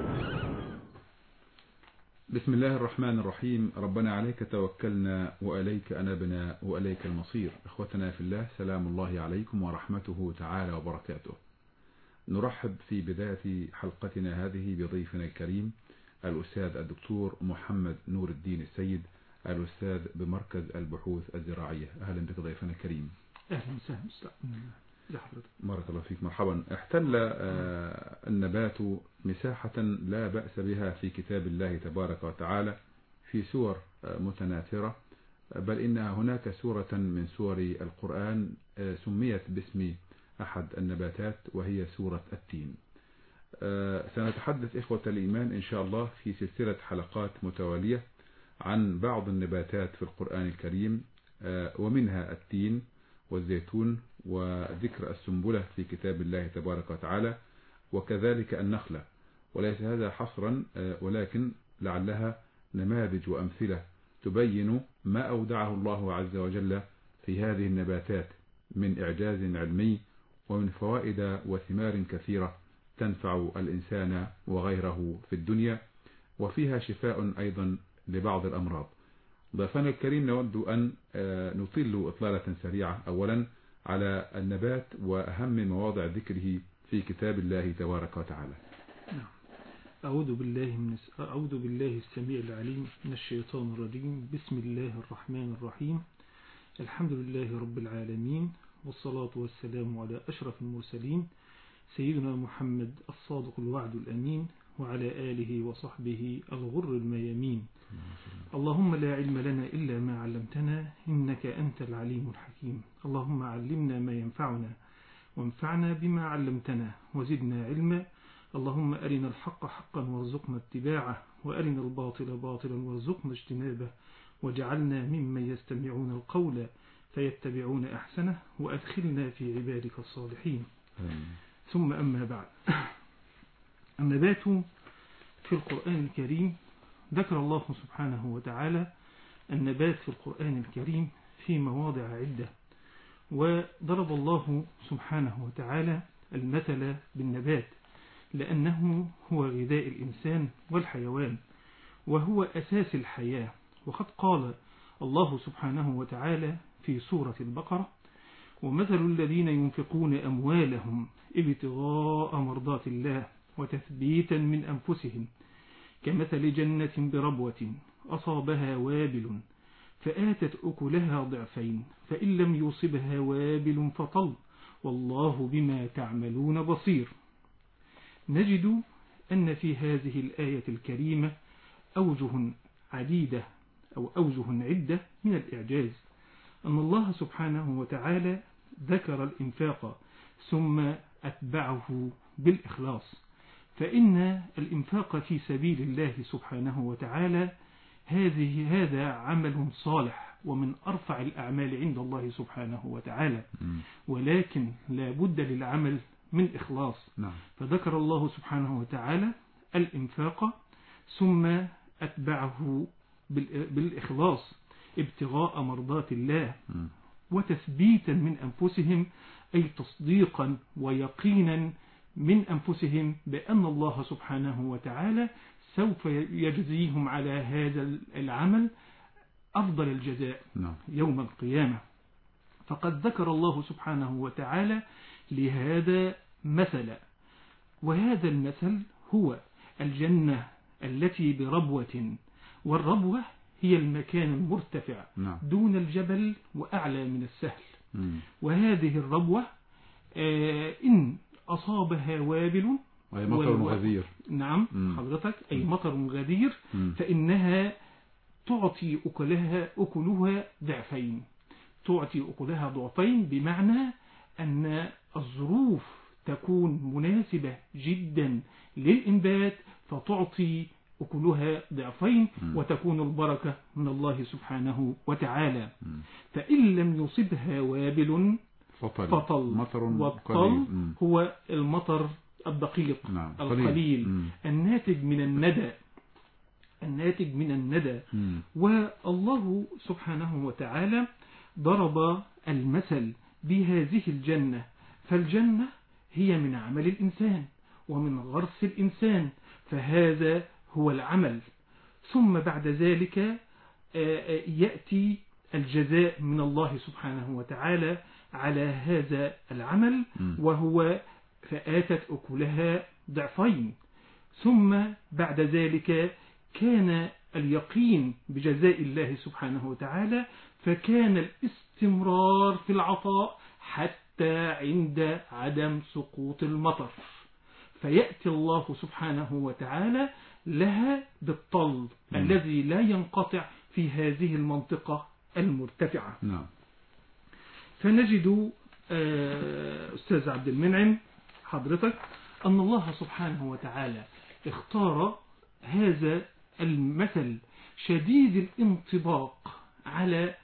بسم الله الرحمن الرحيم. ربنا عليك توكلنا وإليك أنبنا وإليك المصير. إخوتنا في الله، سلام الله عليكم ورحمته تعالى وبركاته. نرحب في بداية حلقتنا هذه بضيفنا الكريم الأستاذ الدكتور محمد نور الدين السيد، الأستاذ بمركز البحوث الزراعية. أهلا بك ضيفنا الكريم. أهلا وسهلا. بارك الله فيك، مرحبا. احتل النبات مساحة لا بأس بها في كتاب الله تبارك وتعالى في سور متناثرة، بل إن هناك سورة من سور القرآن سميت باسم أحد النباتات وهي سورة التين. سنتحدث إخوة الإيمان إن شاء الله في سلسلة حلقات متوالية عن بعض النباتات في القرآن الكريم، ومنها التين والزيتون وذكر السنبلة في كتاب الله تبارك وتعالى، وكذلك النخلة. وليس هذا حصرا، ولكن لعلها نماذج وأمثلة تبين ما أودعه الله عز وجل في هذه النباتات من إعجاز علمي ومن فوائد وثمار كثيرة تنفع الإنسان وغيره في الدنيا، وفيها شفاء أيضا لبعض الأمراض. ضيفنا الكريم نود أن نطل إطلالة سريعة أولا على النبات وأهم مواضع ذكره في كتاب الله تبارك وتعالى. أعوذ بالله السميع العليم من الشيطان الرجيم. بسم الله الرحمن الرحيم. الحمد لله رب العالمين، والصلاة والسلام على أشرف المرسلين سيدنا محمد الصادق الوعد الأمين، وعلى آله وصحبه الغر الميامين. اللهم لا علم لنا إلا ما علمتنا، إنك أنت العليم الحكيم. اللهم علمنا ما ينفعنا وانفعنا بما علمتنا وزدنا علما. اللهم أرنا الحق حقا وارزقنا اتباعه، وأرنا الباطل باطلا وارزقنا اجتنابه، وجعلنا ممن يستمعون القول فيتبعون أحسنه، وأدخلنا في عبادك الصالحين. ثم أما بعد. النبات في القرآن الكريم ذكر الله سبحانه وتعالى النبات في القرآن الكريم في مواضع عدة، وضرب الله سبحانه وتعالى المثل بالنبات لأنه هو غذاء الإنسان والحيوان، وهو أساس الحياة. وقد قال الله سبحانه وتعالى في سورة البقرة: ومثل الذين ينفقون أموالهم ابتغاء مرضات الله وتثبيتا من أنفسهم كمثل جنة بربوة أصابها وابل فآتت أكلها ضعفين فإن لم يصبها وابل فطل والله بما تعملون بصير. نجد أن في هذه الآية الكريمة أوجه عديدة أو أوجه عدة من الإعجاز. أن الله سبحانه وتعالى ذكر الإنفاق ثم أتبعه بالإخلاص، فإن الإنفاق في سبيل الله سبحانه وتعالى هذا عمل صالح ومن أرفع الأعمال عند الله سبحانه وتعالى، ولكن لا بد للعمل من إخلاص. فذكر الله سبحانه وتعالى الإنفاق ثم أتبعه بالإخلاص ابتغاء مرضات الله وتثبيتا من أنفسهم، أي تصديقا ويقينا من أنفسهم بأن الله سبحانه وتعالى سوف يجزيهم على هذا العمل أفضل الجزاء يوم القيامة. فقد ذكر الله سبحانه وتعالى لهذا مثلا، وهذا المثل هو الجنة التي بربوة، والربوة هي المكان المرتفع دون الجبل وأعلى من السهل. وهذه الربوة إن أصابها وابل أي مطر غزير، نعم حضرتك، أي مطر غزير، فإنها تعطي أكلها ضعفين. تعطي أكلها ضعفين بمعنى أن الظروف تكون مناسبة جدا للإنبات فتعطي أكلها ضعفين وتكون البركة من الله سبحانه وتعالى. فإن لم يصبها وابل فطل. مطر والطل هو المطر الدقيق القليل الناتج من الندى الناتج من الندى. والله سبحانه وتعالى ضرب المثل بهذه الجنة، فالجنة هي من عمل الإنسان ومن غرس الإنسان، فهذا هو العمل. ثم بعد ذلك يأتي الجزاء من الله سبحانه وتعالى على هذا العمل، وهو فآتت أكلها ضعفين. ثم بعد ذلك كان اليقين بجزاء الله سبحانه وتعالى، فكان الاستمرار في العطاء حتى عند عدم سقوط المطر، فيأتي الله سبحانه وتعالى لها بالطل الذي لا ينقطع في هذه المنطقة المرتفعة. فنجد أستاذ عبد المنعم حضرتك أن الله سبحانه وتعالى اختار هذا المثل شديد الانطباق على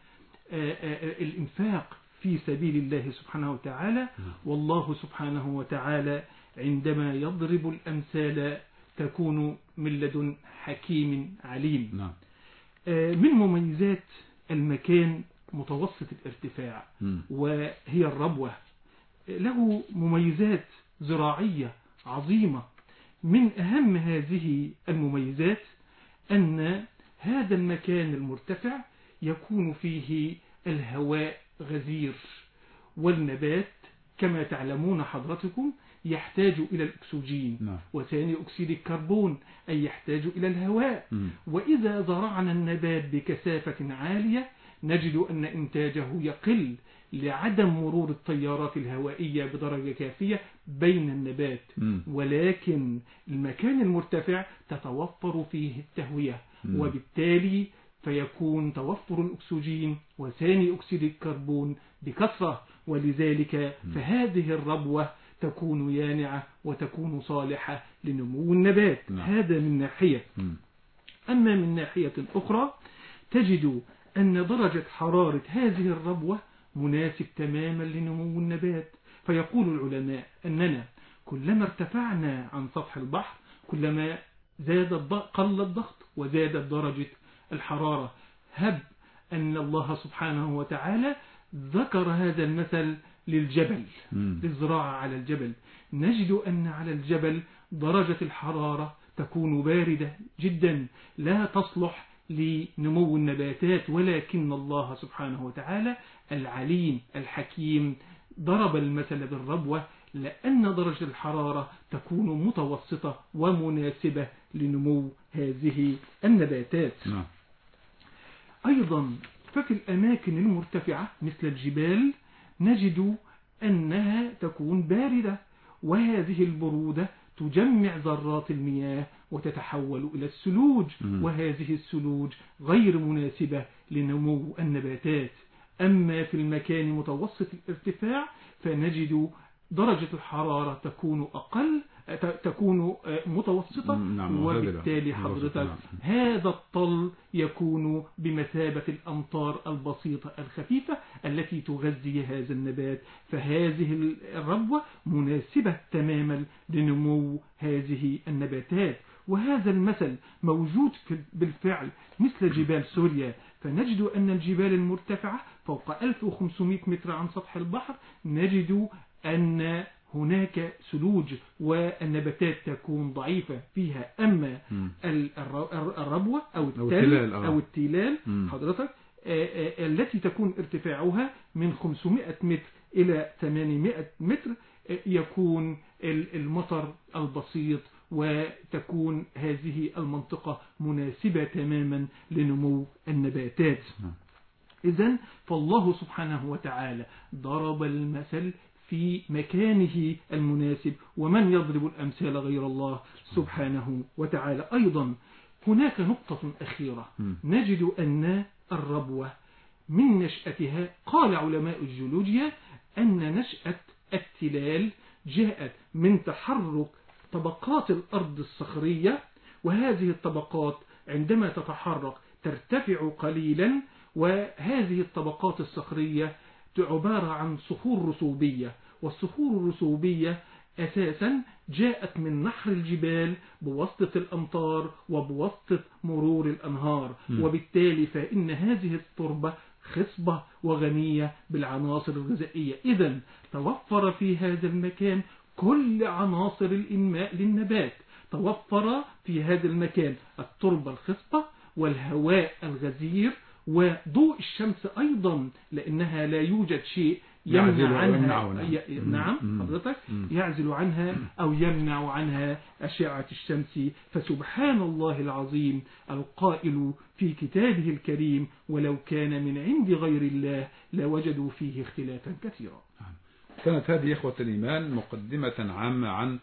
الإنفاق في سبيل الله سبحانه وتعالى. والله سبحانه وتعالى عندما يضرب الأمثال تكون من لدن حكيم عليم. من مميزات المكان متوسط الارتفاع وهي الربوة، له مميزات زراعية عظيمة. من أهم هذه المميزات أن هذا المكان المرتفع يكون فيه الهواء غزير، والنبات كما تعلمون حضرتكم يحتاج إلى الأكسجين وثاني أكسيد الكربون، أي يحتاج إلى الهواء. وإذا زرعنا النبات بكثافة عالية نجد أن إنتاجه يقل لعدم مرور التيارات الهوائية بدرجة كافية بين النبات. ولكن المكان المرتفع تتوفر فيه التهوية، وبالتالي فيكون توفر الأكسجين وثاني أكسيد الكربون بكثرة، ولذلك فهذه الربوة تكون يانعة وتكون صالحة لنمو النبات. هذا من ناحية. أما من ناحية أخرى تجد أن درجة حرارة هذه الربوة مناسب تماما لنمو النبات. فيقول العلماء أننا كلما ارتفعنا عن سطح البحر كلما قل الضغط وزادت درجة الحرارة. هب أن الله سبحانه وتعالى ذكر هذا المثل للجبل، للزراعة على الجبل. نجد أن على الجبل درجة الحرارة تكون باردة جدا لا تصلح لنمو النباتات، ولكن الله سبحانه وتعالى العليم الحكيم ضرب المثل بالربوة لأن درجة الحرارة تكون متوسطة ومناسبة لنمو هذه النباتات. أيضا ففي الأماكن المرتفعة مثل الجبال نجد أنها تكون باردة، وهذه البرودة تجمع ذرات المياه وتتحول إلى الثلوج، وهذه الثلوج غير مناسبة لنمو النباتات. أما في المكان متوسط الارتفاع فنجد درجة الحرارة تكون أقل، تكون متوسطة، وبالتالي حضرتك هذا الطل يكون بمثابة الأمطار البسيطة الخفيفة التي تغذي هذا النبات. فهذه الربوة مناسبة تماما لنمو هذه النباتات. وهذا المثل موجود بالفعل مثل جبال سوريا، فنجد أن الجبال المرتفعة فوق 1500 متر عن سطح البحر نجد أن هناك ثلوج والنباتات تكون ضعيفة فيها. أما الربوة أو التلال حضرتك التي تكون ارتفاعها من 500 متر إلى 800 متر يكون المطر البسيط، وتكون هذه المنطقة مناسبة تماما لنمو النباتات. إذن فالله سبحانه وتعالى ضرب المثل في مكانه المناسب، ومن يضرب الأمثال غير الله سبحانه وتعالى. أيضا هناك نقطة أخيرة، نجد أن الربوة من نشأتها قال علماء الجيولوجيا أن نشأة التلال جاءت من تحرك طبقات الأرض الصخرية، وهذه الطبقات عندما تتحرك ترتفع قليلا، وهذه الطبقات الصخرية عبارة عن صخور رسوبية، والصخور الرسوبية أساسا جاءت من نحر الجبال بواسطة الأمطار وبواسطة مرور الأنهار، وبالتالي فإن هذه التربة خصبة وغنية بالعناصر الغذائية. إذن توفر في هذا المكان كل عناصر الإنماء للنبات، توفر في هذا المكان التربة الخصبة والهواء الغزير وضوء الشمس أيضا، لأنها لا يوجد شيء يمنع عنها نعم حضرتك يعزل عنها أو يمنع عنها أشعة الشمس. فسبحان الله العظيم القائل في كتابه الكريم: ولو كان من عند غير الله لوجدوا فيه اختلافا كثيرا. كانت هذه إخوة الإيمان مقدمة عامة عن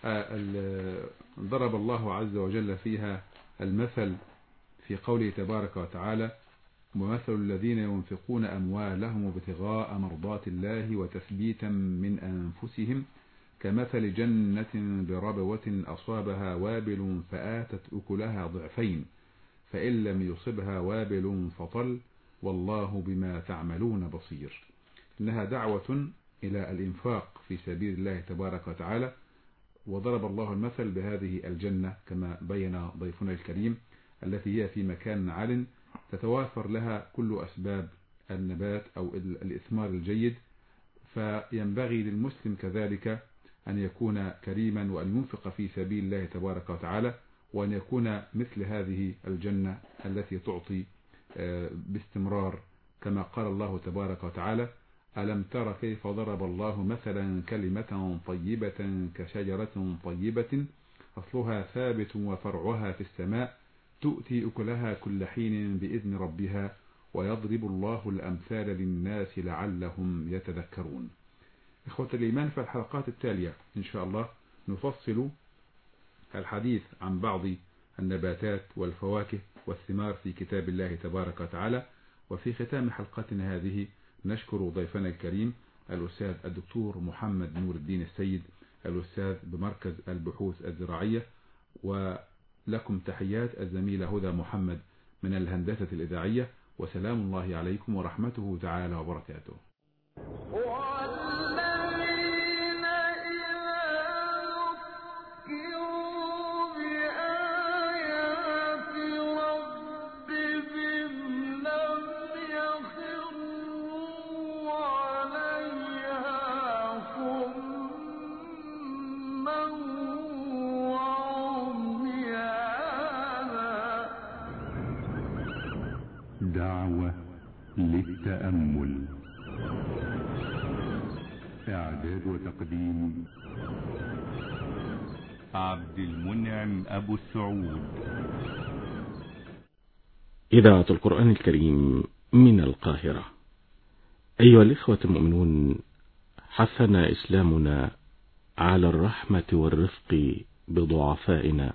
ضرب الله عز وجل فيها المثل في قوله تبارك وتعالى: ومثل الذين ينفقون أموالهم ابتغاء مرضات الله وتثبيتا من أنفسهم كمثل جنة بربوة أصابها وابل فآتت أكلها ضعفين فإن لم يصبها وابل فطل والله بما تعملون بصير. إنها دعوة إلى الإنفاق في سبيل الله تبارك وتعالى. وضرب الله المثل بهذه الجنة كما بين ضيفنا الكريم التي هي في مكان عال تتوافر لها كل أسباب النبات أو الإثمار الجيد، فينبغي للمسلم كذلك أن يكون كريما وأن ينفق في سبيل الله تبارك وتعالى، وأن يكون مثل هذه الجنة التي تعطي باستمرار كما قال الله تبارك وتعالى: ألم تر كيف ضرب الله مثلا كلمة طيبة كشجرة طيبة أصلها ثابت وفرعها في السماء تؤتي أكلها كل حين بإذن ربها ويضرب الله الأمثال للناس لعلهم يتذكرون. إخوة الإيمان، في الحلقات التالية إن شاء الله نفصل الحديث عن بعض النباتات والفواكه والثمار في كتاب الله تبارك وتعالى. وفي ختام حلقتنا هذه نشكر ضيفنا الكريم الأستاذ الدكتور محمد نور الدين السيد، الأستاذ بمركز البحوث الزراعية، ولكم تحيات الزميلة هدى محمد من الهندسة الإذاعية، وسلام الله عليكم ورحمته تعالى وبركاته. دعوة للتأمل. إعداد وتقديم عبد المنعم أبو السعود. إذاعة القرآن الكريم من القاهرة. أيها الإخوة المؤمنون، حثنا إسلامنا على الرحمة والرفق بضعفائنا،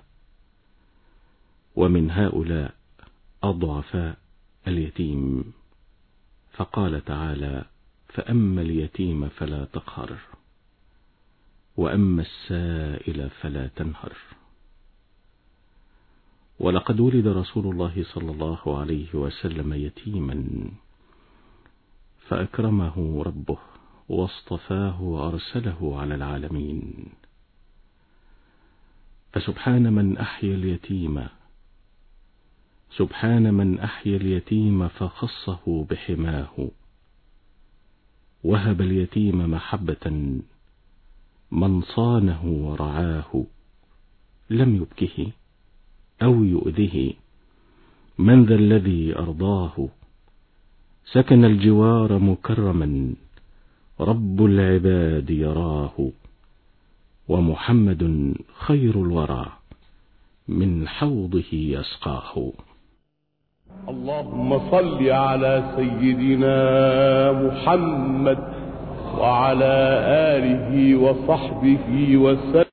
ومن هؤلاء الضعفاء اليتيم، فقال تعالى: فأما اليتيم فلا تقهر وأما السائل فلا تنهر. ولقد ولد رسول الله صلى الله عليه وسلم يتيما فأكرمه ربه واصطفاه وأرسله على العالمين. فسبحان من أحيا اليتيم، سبحان من أحيا اليتيم فخصه بحماه، وهب اليتيم محبة من صانه ورعاه، لم يبكه أو يؤذه، من ذا الذي أرضاه، سكن الجوار مكرما، رب العباد يراه، ومحمد خير الورى من حوضه يسقاه. اللهم صل على سيدنا محمد وعلى آله وصحبه وسلم.